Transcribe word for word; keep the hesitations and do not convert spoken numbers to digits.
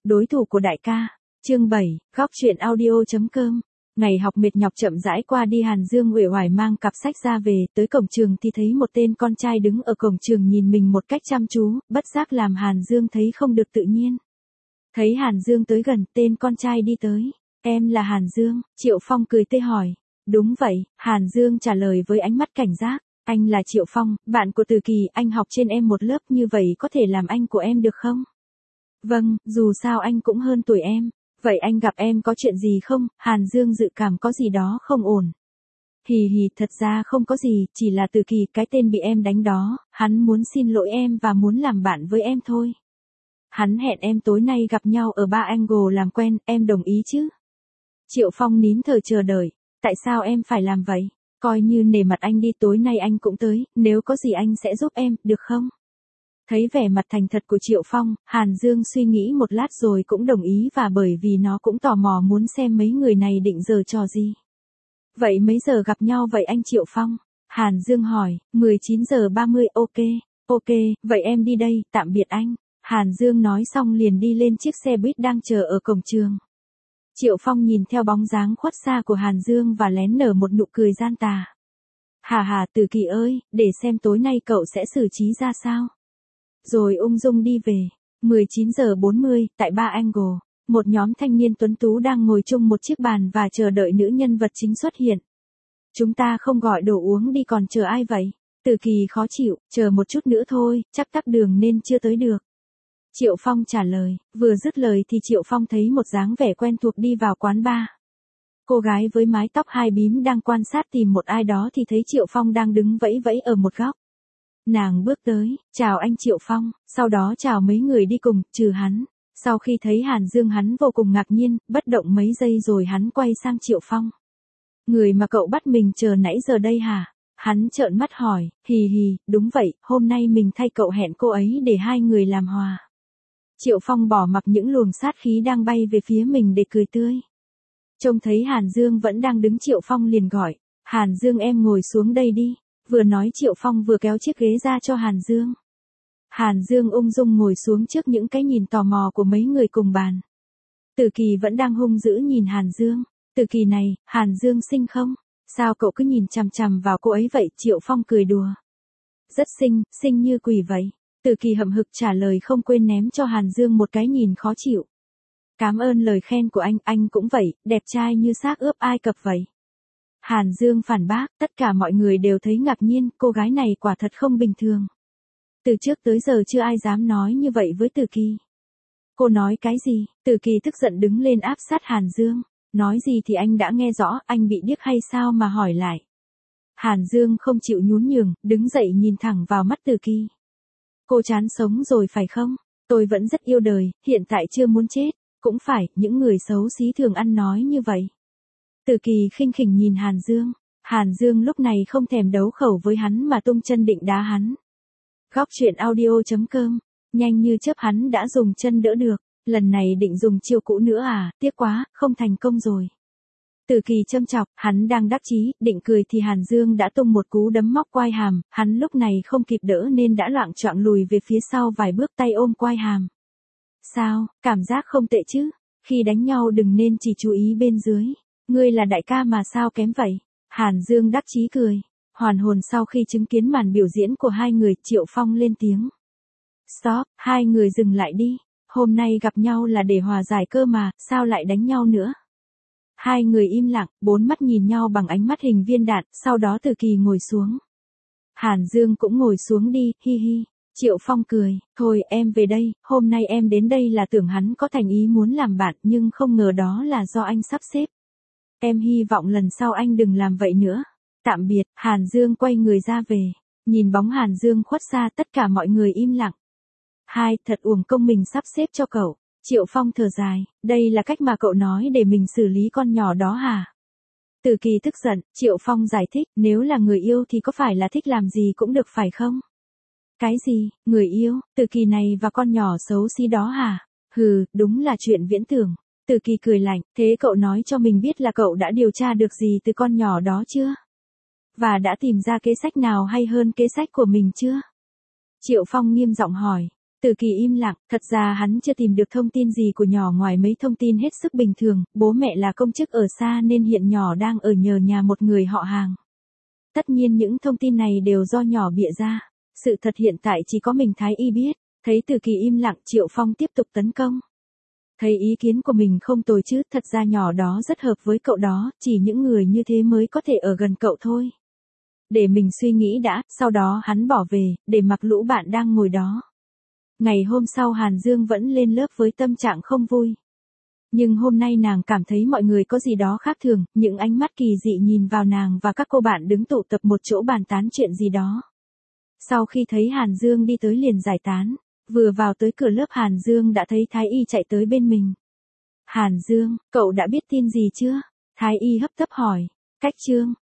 đối thủ của đại ca. Chương bảy, góc truyện audio.com. Ngày học mệt nhọc chậm rãi qua đi, Hàn Dương uể oải mang cặp sách ra về, tới cổng trường thì thấy một tên con trai đứng ở cổng trường nhìn mình một cách chăm chú, bất giác làm Hàn Dương thấy không được tự nhiên. Thấy Hàn Dương tới gần, tên con trai đi tới. Em là Hàn Dương, Triệu Phong cười tươi hỏi. Đúng vậy, Hàn Dương trả lời với ánh mắt cảnh giác. Anh là Triệu Phong, bạn của Từ Kỳ, anh học trên em một lớp, như vậy có thể làm anh của em được không? Vâng, dù sao anh cũng hơn tuổi em. Vậy anh gặp em có chuyện gì không? Hàn Dương dự cảm có gì đó không ổn. Hì hì, thật ra không có gì, chỉ là Từ Kỳ, cái tên bị em đánh đó, hắn muốn xin lỗi em và muốn làm bạn với em thôi. Hắn hẹn em tối nay gặp nhau ở Bar Angle làm quen, em đồng ý chứ? Triệu Phong nín thở chờ đợi. Tại sao em phải làm vậy? Coi như nể mặt anh đi, tối nay anh cũng tới, nếu có gì anh sẽ giúp em, được không? Thấy vẻ mặt thành thật của Triệu Phong, Hàn Dương suy nghĩ một lát rồi cũng đồng ý, và bởi vì nó cũng tò mò muốn xem mấy người này định giở trò gì. Vậy mấy giờ gặp nhau vậy anh Triệu Phong? Hàn Dương hỏi. mười chín giờ ba mươi, ok, ok, vậy em đi đây, tạm biệt anh. Hàn Dương nói xong liền đi lên chiếc xe buýt đang chờ ở cổng trường. Triệu Phong nhìn theo bóng dáng khuất xa của Hàn Dương và lén nở một nụ cười gian tà. Hà hà, Từ Kỳ ơi, để xem tối nay cậu sẽ xử trí ra sao. Rồi ung dung đi về. mười chín giờ bốn mươi, tại Bar Angle, một nhóm thanh niên tuấn tú đang ngồi chung một chiếc bàn và chờ đợi nữ nhân vật chính xuất hiện. Chúng ta không gọi đồ uống đi còn chờ ai vậy? Từ Kỳ khó chịu, chờ một chút nữa thôi, chắc tắc đường nên chưa tới được. Triệu Phong trả lời, vừa dứt lời thì Triệu Phong thấy một dáng vẻ quen thuộc đi vào quán bar. Cô gái với mái tóc hai bím đang quan sát tìm một ai đó thì thấy Triệu Phong đang đứng vẫy vẫy ở một góc. Nàng bước tới, chào anh Triệu Phong, sau đó chào mấy người đi cùng, trừ hắn. Sau khi thấy Hàn Dương hắn vô cùng ngạc nhiên, bất động mấy giây rồi hắn quay sang Triệu Phong. Người mà cậu bắt mình chờ nãy giờ đây hả? Hắn trợn mắt hỏi, hì hì, đúng vậy, hôm nay mình thay cậu hẹn cô ấy để hai người làm hòa. Triệu Phong bỏ mặc những luồng sát khí đang bay về phía mình để cười tươi. Trông thấy Hàn Dương vẫn đang đứng, Triệu Phong liền gọi, Hàn Dương em ngồi xuống đây đi. Vừa nói Triệu Phong vừa kéo chiếc ghế ra cho Hàn Dương. Hàn Dương ung dung ngồi xuống trước những cái nhìn tò mò của mấy người cùng bàn. Từ Kỳ vẫn đang hung dữ nhìn Hàn Dương. Từ Kỳ này, Hàn Dương xinh không? Sao cậu cứ nhìn chằm chằm vào cô ấy vậy? Triệu Phong cười đùa. Rất xinh, xinh như quỷ vậy. Từ Kỳ hậm hực trả lời, không quên ném cho Hàn Dương một cái nhìn khó chịu. Cảm ơn lời khen của anh, anh cũng vậy, đẹp trai như xác ướp Ai Cập vậy. Hàn Dương phản bác, tất cả mọi người đều thấy ngạc nhiên, cô gái này quả thật không bình thường. Từ trước tới giờ chưa ai dám nói như vậy với Từ Kỳ. Cô nói cái gì? Từ Kỳ tức giận đứng lên áp sát Hàn Dương. Nói gì thì anh đã nghe rõ, anh bị điếc hay sao mà hỏi lại. Hàn Dương không chịu nhún nhường, đứng dậy nhìn thẳng vào mắt Từ Kỳ. Cô chán sống rồi phải không? Tôi vẫn rất yêu đời, hiện tại chưa muốn chết. Cũng phải, những người xấu xí thường ăn nói như vậy. Từ Kỳ khinh khỉnh nhìn Hàn Dương. Hàn Dương lúc này không thèm đấu khẩu với hắn mà tung chân định đá hắn. Góc truyện audio.com. Nhanh như chớp hắn đã dùng chân đỡ được. Lần này định dùng chiêu cũ nữa à, tiếc quá, không thành công rồi. Từ Kỳ châm chọc, hắn đang đắc chí, định cười thì Hàn Dương đã tung một cú đấm móc quai hàm. Hắn lúc này không kịp đỡ nên đã loạng choạng lùi về phía sau vài bước, tay ôm quai hàm. Sao, cảm giác không tệ chứ? Khi đánh nhau đừng nên chỉ chú ý bên dưới. Ngươi là đại ca mà sao kém vậy? Hàn Dương đắc chí cười. Hoàn hồn sau khi chứng kiến màn biểu diễn của hai người, Triệu Phong lên tiếng. Stop, hai người dừng lại đi. Hôm nay gặp nhau là để hòa giải cơ mà, sao lại đánh nhau nữa? Hai người im lặng, bốn mắt nhìn nhau bằng ánh mắt hình viên đạn, sau đó Từ Kỳ ngồi xuống. Hàn Dương cũng ngồi xuống đi, hi hi. Triệu Phong cười, thôi em về đây, hôm nay em đến đây là tưởng hắn có thành ý muốn làm bạn nhưng không ngờ đó là do anh sắp xếp. Em hy vọng lần sau anh đừng làm vậy nữa. Tạm biệt, Hàn Dương quay người ra về. Nhìn bóng Hàn Dương khuất xa, tất cả mọi người im lặng. Hai, thật uổng công mình sắp xếp cho cậu. Triệu Phong thở dài, đây là cách mà cậu nói để mình xử lý con nhỏ đó hả? Từ Kỳ tức giận, Triệu Phong giải thích, nếu là người yêu thì có phải là thích làm gì cũng được phải không? Cái gì, người yêu, Từ Kỳ này và con nhỏ xấu xí đó hả? Hừ, đúng là chuyện viễn tưởng. Từ Kỳ cười lạnh, thế cậu nói cho mình biết là cậu đã điều tra được gì từ con nhỏ đó chưa? Và đã tìm ra kế sách nào hay hơn kế sách của mình chưa? Triệu Phong nghiêm giọng hỏi. Từ Kỳ im lặng, thật ra hắn chưa tìm được thông tin gì của nhỏ ngoài mấy thông tin hết sức bình thường, bố mẹ là công chức ở xa nên hiện nhỏ đang ở nhờ nhà một người họ hàng. Tất nhiên những thông tin này đều do nhỏ bịa ra, sự thật hiện tại chỉ có mình Thái Y biết. Thấy Từ Kỳ im lặng, Triệu Phong tiếp tục tấn công. Thấy ý kiến của mình không tồi chứ, thật ra nhỏ đó rất hợp với cậu đó, chỉ những người như thế mới có thể ở gần cậu thôi. Để mình suy nghĩ đã, sau đó hắn bỏ về, để mặc lũ bạn đang ngồi đó. Ngày hôm sau Hàn Dương vẫn lên lớp với tâm trạng không vui. Nhưng hôm nay nàng cảm thấy mọi người có gì đó khác thường, những ánh mắt kỳ dị nhìn vào nàng và các cô bạn đứng tụ tập một chỗ bàn tán chuyện gì đó. Sau khi thấy Hàn Dương đi tới liền giải tán, vừa vào tới cửa lớp Hàn Dương đã thấy Thái Y chạy tới bên mình. Hàn Dương, cậu đã biết tin gì chưa? Thái Y hấp tấp hỏi. Cách chương.